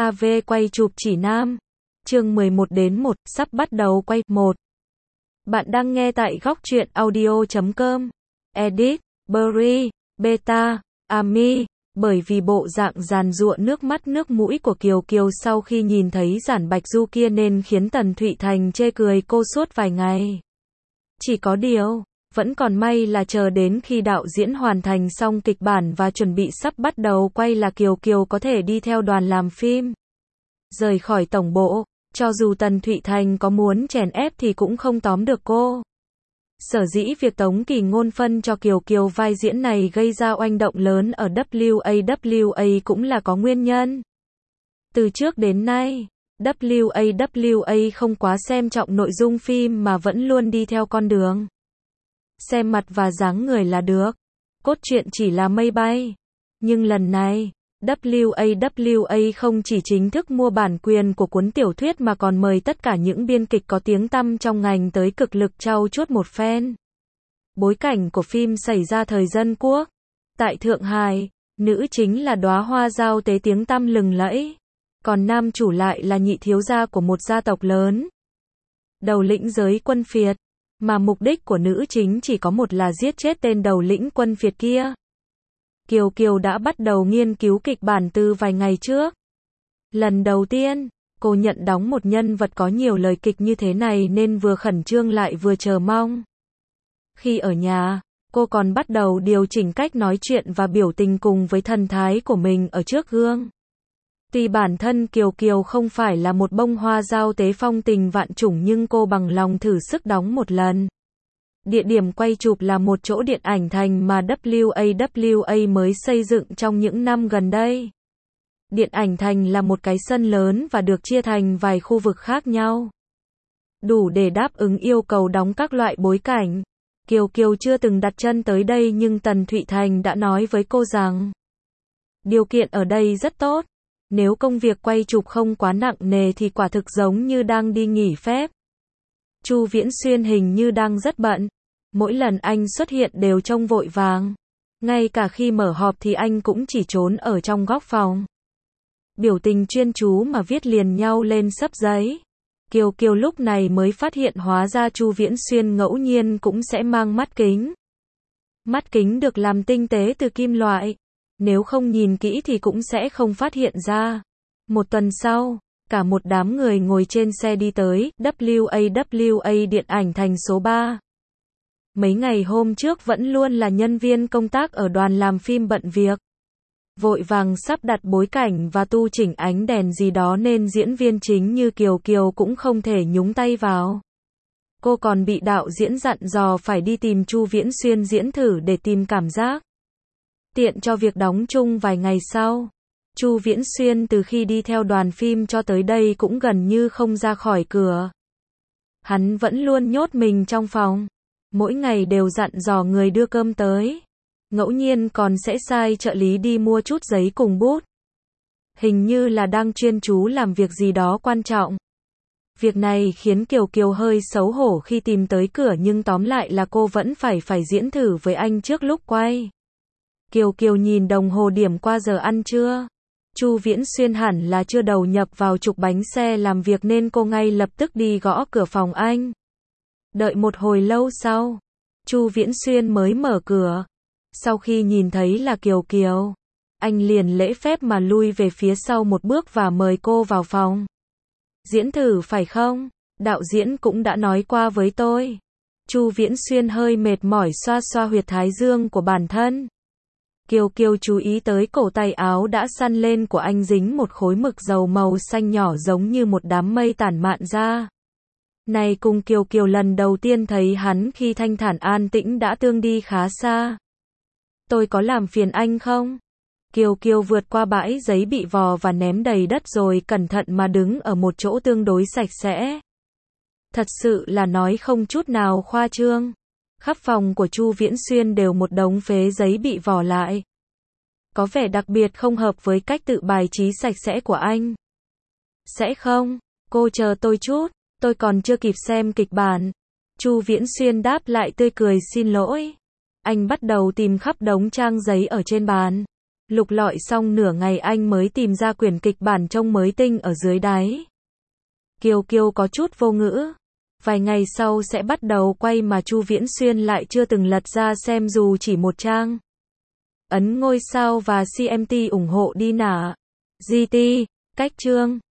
AV quay chụp chỉ nam. Chương 11-1, sắp bắt đầu quay. 1. Bạn đang nghe tại góc truyện audio.com. Edit, Berry, Beta, Ami. Bởi vì bộ dạng giàn giụa nước mắt nước mũi của Kiều Kiều sau khi nhìn thấy Giản Bạch Du kia nên khiến Tần Thụy Thành chê cười cô suốt vài ngày. Chỉ có điều, vẫn còn may là chờ đến khi đạo diễn hoàn thành xong kịch bản và chuẩn bị sắp bắt đầu quay là Kiều Kiều có thể đi theo đoàn làm phim. Rời khỏi tổng bộ, cho dù Tần Thụy Thành có muốn chèn ép thì cũng không tóm được cô. Sở dĩ việc Tống Kỳ Ngôn phân cho Kiều Kiều vai diễn này gây ra oanh động lớn ở WAWA cũng là có nguyên nhân. Từ trước đến nay, WAWA không quá xem trọng nội dung phim mà vẫn luôn đi theo con đường xem mặt và dáng người là được. Cốt truyện chỉ là mây bay. Nhưng lần này, WAWA không chỉ chính thức mua bản quyền của cuốn tiểu thuyết mà còn mời tất cả những biên kịch có tiếng tăm trong ngành tới cực lực trau chuốt một phen. Bối cảnh của phim xảy ra thời Dân Quốc. Tại Thượng Hải, nữ chính là đóa hoa giao tế tiếng tăm lừng lẫy. Còn nam chủ lại là nhị thiếu gia của một gia tộc lớn. Đầu lĩnh giới quân phiệt. Mà mục đích của nữ chính chỉ có một là giết chết tên đầu lĩnh quân phiệt kia. Kiều Kiều đã bắt đầu nghiên cứu kịch bản từ vài ngày trước. Lần đầu tiên, cô nhận đóng một nhân vật có nhiều lời kịch như thế này nên vừa khẩn trương lại vừa chờ mong. Khi ở nhà, cô còn bắt đầu điều chỉnh cách nói chuyện và biểu tình cùng với thần thái của mình ở trước gương. Tuy bản thân Kiều Kiều không phải là một bông hoa giao tế phong tình vạn chủng nhưng cô bằng lòng thử sức đóng một lần. Địa điểm quay chụp là một chỗ điện ảnh thành mà WAWA mới xây dựng trong những năm gần đây. Điện ảnh thành là một cái sân lớn và được chia thành vài khu vực khác nhau. Đủ để đáp ứng yêu cầu đóng các loại bối cảnh. Kiều Kiều chưa từng đặt chân tới đây nhưng Tần Thụy Thành đã nói với cô rằng điều kiện ở đây rất tốt. Nếu công việc quay chụp không quá nặng nề thì quả thực giống như đang đi nghỉ phép. Chu Viễn Xuyên hình như đang rất bận. Mỗi lần anh xuất hiện đều trông vội vàng. Ngay cả khi mở họp thì anh cũng chỉ trốn ở trong góc phòng. Biểu tình chuyên chú mà viết liền nhau lên sấp giấy. Kiều Kiều lúc này mới phát hiện hóa ra Chu Viễn Xuyên ngẫu nhiên cũng sẽ mang mắt kính. Mắt kính được làm tinh tế từ kim loại. Nếu không nhìn kỹ thì cũng sẽ không phát hiện ra. Một tuần sau, cả một đám người ngồi trên xe đi tới WAWA điện ảnh thành số 3. Mấy ngày hôm trước vẫn luôn là nhân viên công tác ở đoàn làm phim bận việc. Vội vàng sắp đặt bối cảnh và tu chỉnh ánh đèn gì đó nên diễn viên chính như Kiều Kiều cũng không thể nhúng tay vào. Cô còn bị đạo diễn dặn dò phải đi tìm Chu Viễn Xuyên diễn thử để tìm cảm giác. Tiện cho việc đóng chung vài ngày sau. Chu Viễn Xuyên từ khi đi theo đoàn phim cho tới đây cũng gần như không ra khỏi cửa. Hắn vẫn luôn nhốt mình trong phòng. Mỗi ngày đều dặn dò người đưa cơm tới. Ngẫu nhiên còn sẽ sai trợ lý đi mua chút giấy cùng bút. Hình như là đang chuyên chú làm việc gì đó quan trọng. Việc này khiến Kiều Kiều hơi xấu hổ khi tìm tới cửa nhưng tóm lại là cô vẫn phải diễn thử với anh trước lúc quay. Kiều Kiều nhìn đồng hồ điểm qua giờ ăn trưa. Chu Viễn Xuyên hẳn là chưa đầu nhập vào trục bánh xe làm việc nên cô ngay lập tức đi gõ cửa phòng anh. Đợi một hồi lâu sau, Chu Viễn Xuyên mới mở cửa. Sau khi nhìn thấy là Kiều Kiều, anh liền lễ phép mà lui về phía sau một bước và mời cô vào phòng. Diễn thử phải không? Đạo diễn cũng đã nói qua với tôi. Chu Viễn Xuyên hơi mệt mỏi xoa xoa huyệt thái dương của bản thân. Kiều Kiều chú ý tới cổ tay áo đã săn lên của anh dính một khối mực dầu màu xanh nhỏ giống như một đám mây tản mạn ra. Này cùng Kiều Kiều lần đầu tiên thấy hắn khi thanh thản an tĩnh đã tương đi khá xa. Tôi có làm phiền anh không? Kiều Kiều vượt qua bãi giấy bị vò và ném đầy đất rồi cẩn thận mà đứng ở một chỗ tương đối sạch sẽ. Thật sự là nói không chút nào khoa trương. Khắp phòng của Chu Viễn Xuyên đều một đống phế giấy bị vò lại. Có vẻ đặc biệt không hợp với cách tự bài trí sạch sẽ của anh. Sẽ không, cô chờ tôi chút, tôi còn chưa kịp xem kịch bản. Chu Viễn Xuyên đáp lại tươi cười xin lỗi. Anh bắt đầu tìm khắp đống trang giấy ở trên bàn. Lục lọi xong nửa ngày anh mới tìm ra quyển kịch bản trông mới tinh ở dưới đáy. Kiều Kiều có chút vô ngữ. Vài ngày sau sẽ bắt đầu quay mà Chu Viễn Xuyên lại chưa từng lật ra xem dù chỉ một trang. Ấn ngôi sao và CMT ủng hộ đi nả. GT, cách chương.